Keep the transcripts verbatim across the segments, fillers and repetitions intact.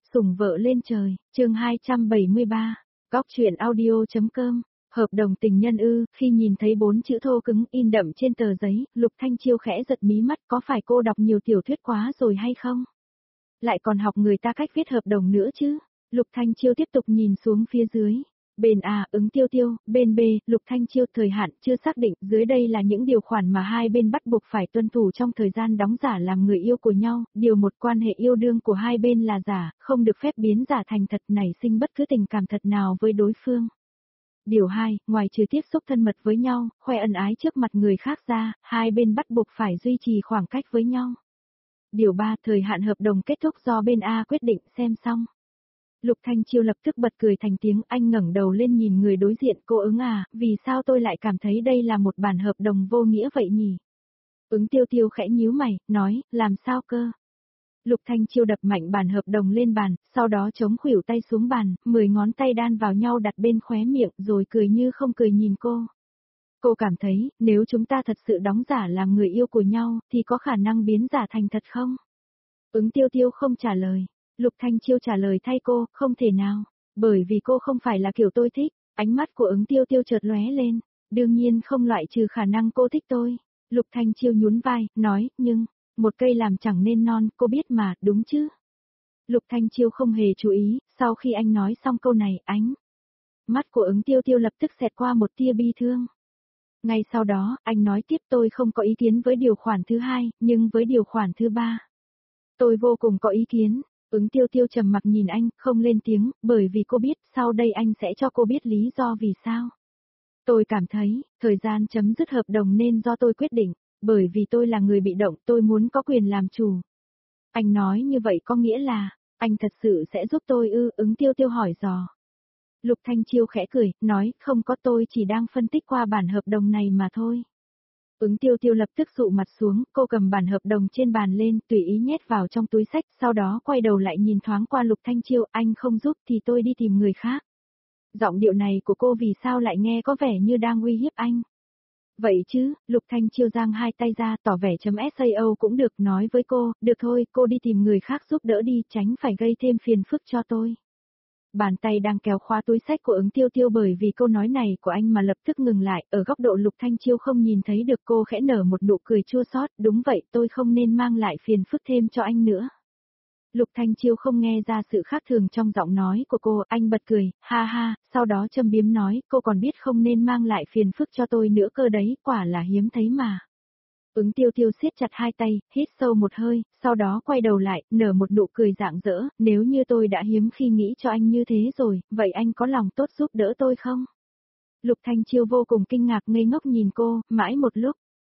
Sủng vợ lên trời, chương hai trăm bảy mươi ba, góc truyện audio.com, hợp đồng tình nhân ư, khi nhìn thấy bốn chữ thô cứng in đậm trên tờ giấy, Lục Thanh Chiêu khẽ giật mí mắt, có phải cô đọc nhiều tiểu thuyết quá rồi hay không? Lại còn học người ta cách viết hợp đồng nữa chứ? Lục Thanh Chiêu tiếp tục nhìn xuống phía dưới. Bên A, ứng tiêu tiêu, bên B, Lục Thanh Chiêu, thời hạn chưa xác định, dưới đây là những điều khoản mà hai bên bắt buộc phải tuân thủ trong thời gian đóng giả làm người yêu của nhau. Điều một, quan hệ yêu đương của hai bên là giả, không được phép biến giả thành thật, nảy sinh bất cứ tình cảm thật nào với đối phương. Điều hai, ngoài trừ tiếp xúc thân mật với nhau, khoe ân ái trước mặt người khác ra, hai bên bắt buộc phải duy trì khoảng cách với nhau. Điều ba, thời hạn hợp đồng kết thúc do bên A quyết định, xem xong. Lục Thanh Chiêu lập tức bật cười thành tiếng, anh ngẩng đầu lên nhìn người đối diện, cô ứng à, vì sao tôi lại cảm thấy đây là một bản hợp đồng vô nghĩa vậy nhỉ? Ứng tiêu tiêu khẽ nhíu mày, nói, làm sao cơ? Lục Thanh Chiêu đập mạnh bản hợp đồng lên bàn, sau đó chống khuỷu tay xuống bàn, mười ngón tay đan vào nhau đặt bên khóe miệng rồi cười như không cười nhìn cô. Cô cảm thấy, nếu chúng ta thật sự đóng giả làm người yêu của nhau, thì có khả năng biến giả thành thật không? Ứng tiêu tiêu không trả lời. Lục Thanh Chiêu trả lời thay cô, không thể nào, bởi vì cô không phải là kiểu tôi thích. Ánh mắt của ứng tiêu tiêu chợt lóe lên, đương nhiên không loại trừ khả năng cô thích tôi. Lục Thanh Chiêu nhún vai, nói, nhưng, một cây làm chẳng nên non, cô biết mà, đúng chứ? Lục Thanh Chiêu không hề chú ý, sau khi anh nói xong câu này, ánh mắt của ứng tiêu tiêu lập tức xẹt qua một tia bi thương. Ngay sau đó, anh nói tiếp, tôi không có ý kiến với điều khoản thứ hai, nhưng với điều khoản thứ ba, tôi vô cùng có ý kiến. Ứng tiêu tiêu trầm mặc nhìn anh, không lên tiếng, bởi vì cô biết, sau đây anh sẽ cho cô biết lý do vì sao. Tôi cảm thấy, thời gian chấm dứt hợp đồng nên do tôi quyết định, bởi vì tôi là người bị động, tôi muốn có quyền làm chủ. Anh nói như vậy có nghĩa là, anh thật sự sẽ giúp tôi ư? Ứng tiêu tiêu hỏi dò. Lục Thanh Chiêu khẽ cười, nói, không có, tôi chỉ đang phân tích qua bản hợp đồng này mà thôi. Ứng tiêu tiêu lập tức dụ mặt xuống, cô cầm bản hợp đồng trên bàn lên, tùy ý nhét vào trong túi xách, sau đó quay đầu lại nhìn thoáng qua Lục Thanh Chiêu, anh không giúp thì tôi đi tìm người khác. Giọng điệu này của cô vì sao lại nghe có vẻ như đang uy hiếp anh? Vậy chứ, Lục Thanh Chiêu giang hai tay ra, tỏ vẻ chấm sao cũng được, nói với cô, được thôi, cô đi tìm người khác giúp đỡ đi, tránh phải gây thêm phiền phức cho tôi. Bàn tay đang kéo khóa túi xách của ứng tiêu tiêu bởi vì câu nói này của anh mà lập tức ngừng lại, ở góc độ Lục Thanh Chiêu không nhìn thấy được, cô khẽ nở một nụ cười chua xót, đúng vậy, tôi không nên mang lại phiền phức thêm cho anh nữa. Lục Thanh Chiêu không nghe ra sự khác thường trong giọng nói của cô, anh bật cười, ha ha, sau đó châm biếm nói, cô còn biết không nên mang lại phiền phức cho tôi nữa cơ đấy, quả là hiếm thấy mà. Ứng tiêu tiêu siết chặt hai tay, hít sâu một hơi, sau đó quay đầu lại, nở một nụ cười rạng rỡ, nếu như tôi đã hiếm khi nghĩ cho anh như thế rồi, vậy anh có lòng tốt giúp đỡ tôi không? Lục Thanh Chiêu vô cùng kinh ngạc ngây ngốc nhìn cô, mãi một lúc.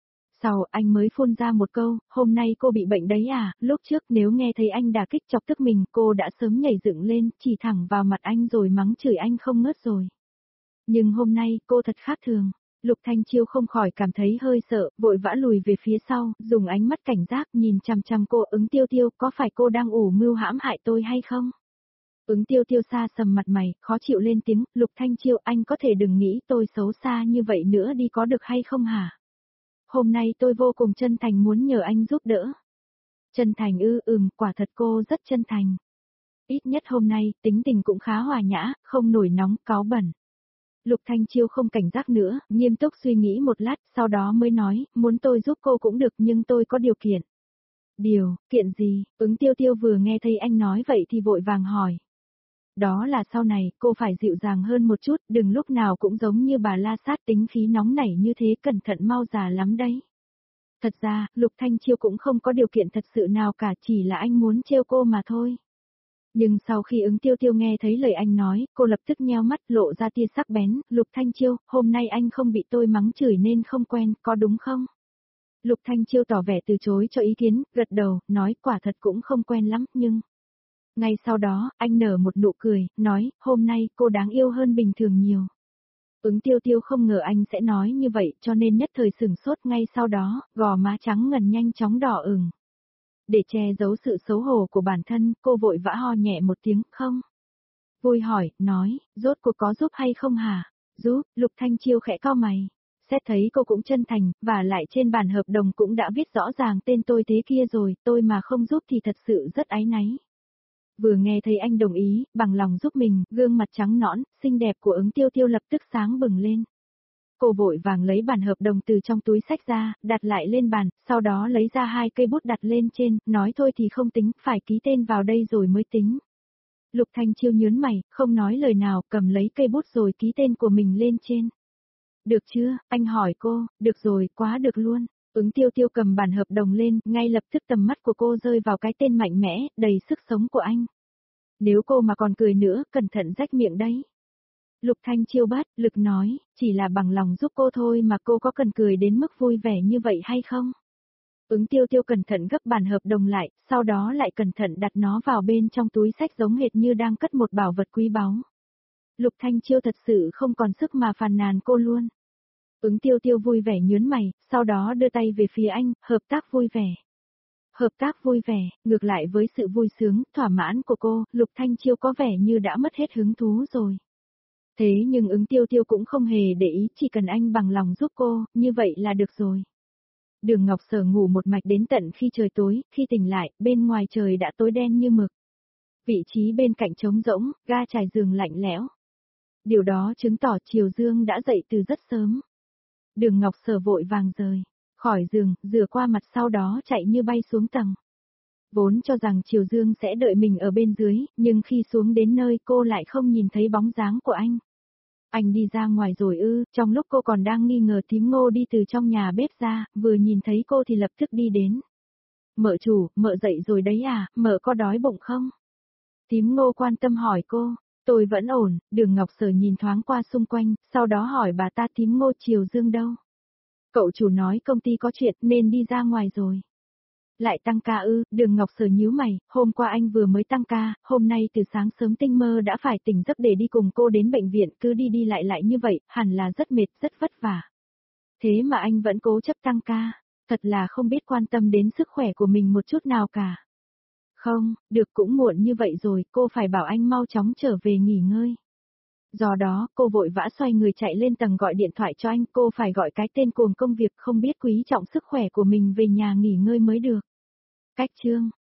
Sau anh mới phun ra một câu, hôm nay cô bị bệnh đấy à, lúc trước nếu nghe thấy anh đả kích chọc tức mình, cô đã sớm nhảy dựng lên, chỉ thẳng vào mặt anh rồi mắng chửi anh không ngớt rồi. Nhưng hôm nay, cô thật khác thường. Lục Thanh Chiêu không khỏi cảm thấy hơi sợ, vội vã lùi về phía sau, dùng ánh mắt cảnh giác nhìn chằm chằm cô. Ứng tiêu tiêu, có phải cô đang ủ mưu hãm hại tôi hay không? Ứng tiêu tiêu xa sầm mặt mày, khó chịu lên tiếng, Lục Thanh Chiêu, anh có thể đừng nghĩ tôi xấu xa như vậy nữa đi có được hay không hả? Hôm nay tôi vô cùng chân thành muốn nhờ anh giúp đỡ. Chân thành ư? Ừm, quả thật cô rất chân thành. Ít nhất hôm nay, tính tình cũng khá hòa nhã, không nổi nóng, cáu bẩn. Lục Thanh Chiêu không cảnh giác nữa, nghiêm túc suy nghĩ một lát, sau đó mới nói, muốn tôi giúp cô cũng được nhưng tôi có điều kiện. Điều, kiện gì? Ứng tiêu tiêu vừa nghe thấy anh nói vậy thì vội vàng hỏi. Đó là sau này, cô phải dịu dàng hơn một chút, đừng lúc nào cũng giống như bà La Sát tính khí nóng nảy như thế, cẩn thận mau già lắm đấy. Thật ra, Lục Thanh Chiêu cũng không có điều kiện thật sự nào cả, chỉ là anh muốn trêu cô mà thôi. Nhưng sau khi ứng tiêu tiêu nghe thấy lời anh nói, cô lập tức nheo mắt lộ ra tia sắc bén, Lục Thanh Chiêu, hôm nay anh không bị tôi mắng chửi nên không quen, có đúng không? Lục Thanh Chiêu tỏ vẻ từ chối cho ý kiến, gật đầu, nói quả thật cũng không quen lắm, nhưng... Ngay sau đó, anh nở một nụ cười, nói, hôm nay cô đáng yêu hơn bình thường nhiều. Ứng tiêu tiêu không ngờ anh sẽ nói như vậy cho nên nhất thời sửng sốt, ngay sau đó, gò má trắng ngần nhanh chóng đỏ ửng. Để che giấu sự xấu hổ của bản thân, cô vội vã ho nhẹ một tiếng, không. Vui hỏi, nói, rốt cuộc có giúp hay không hả? Giúp, Lục Thanh Chiêu khẽ cau mày. Xét thấy cô cũng chân thành, và lại trên bản hợp đồng cũng đã viết rõ ràng tên tôi thế kia rồi, tôi mà không giúp thì thật sự rất áy náy. Vừa nghe thấy anh đồng ý, bằng lòng giúp mình, gương mặt trắng nõn, xinh đẹp của Ứng Tiêu Tiêu lập tức sáng bừng lên. Cô vội vàng lấy bản hợp đồng từ trong túi xách ra, đặt lại lên bàn, sau đó lấy ra hai cây bút đặt lên trên, nói thôi thì không tính, phải ký tên vào đây rồi mới tính. Lục Thanh Chiêu nhớn mày, không nói lời nào, cầm lấy cây bút rồi ký tên của mình lên trên. Được chưa, anh hỏi cô, được rồi, quá được luôn. Ứng Tiêu Tiêu cầm bản hợp đồng lên, ngay lập tức tầm mắt của cô rơi vào cái tên mạnh mẽ, đầy sức sống của anh. Nếu cô mà còn cười nữa, cẩn thận rách miệng đấy. Lục Thanh Chiêu bất lực nói, chỉ là bằng lòng giúp cô thôi mà cô có cần cười đến mức vui vẻ như vậy hay không? Ứng Tiêu Tiêu cẩn thận gấp bản hợp đồng lại, sau đó lại cẩn thận đặt nó vào bên trong túi xách giống hệt như đang cất một bảo vật quý báu. Lục Thanh Chiêu thật sự không còn sức mà phàn nàn cô luôn. Ứng Tiêu Tiêu vui vẻ nhớn mày, sau đó đưa tay về phía anh, hợp tác vui vẻ. Hợp tác vui vẻ, ngược lại với sự vui sướng, thỏa mãn của cô, Lục Thanh Chiêu có vẻ như đã mất hết hứng thú rồi. Thế nhưng Ứng Tiêu Tiêu cũng không hề để ý, chỉ cần anh bằng lòng giúp cô, như vậy là được rồi. Đường Ngọc Sở ngủ một mạch đến tận khi trời tối, khi tỉnh lại, bên ngoài trời đã tối đen như mực. Vị trí bên cạnh trống rỗng, ga trải giường lạnh lẽo. Điều đó chứng tỏ Triều Dương đã dậy từ rất sớm. Đường Ngọc Sở vội vàng rời khỏi giường, rửa qua mặt sau đó chạy như bay xuống tầng. Vốn cho rằng Triều Dương sẽ đợi mình ở bên dưới, nhưng khi xuống đến nơi cô lại không nhìn thấy bóng dáng của anh. Anh đi ra ngoài rồi ư, trong lúc cô còn đang nghi ngờ Thím Ngô đi từ trong nhà bếp ra, vừa nhìn thấy cô thì lập tức đi đến. Mợ chủ, mợ dậy rồi đấy à, mợ có đói bụng không? Thím Ngô quan tâm hỏi cô, tôi vẫn ổn, Đường Ngọc Sở nhìn thoáng qua xung quanh, sau đó hỏi bà ta Thím Ngô Triều Dương đâu? Cậu chủ nói công ty có chuyện nên đi ra ngoài rồi. Lại tăng ca ư, Đường Ngọc Sở nhíu mày, hôm qua anh vừa mới tăng ca, hôm nay từ sáng sớm tinh mơ đã phải tỉnh giấc để đi cùng cô đến bệnh viện, cứ đi đi lại lại như vậy, hẳn là rất mệt, rất vất vả. Thế mà anh vẫn cố chấp tăng ca, thật là không biết quan tâm đến sức khỏe của mình một chút nào cả. Không, được cũng muộn như vậy rồi, cô phải bảo anh mau chóng trở về nghỉ ngơi. Do đó, cô vội vã xoay người chạy lên tầng gọi điện thoại cho anh, cô phải gọi cái tên cuồng công việc không biết quý trọng sức khỏe của mình về nhà nghỉ ngơi mới được. Cách chương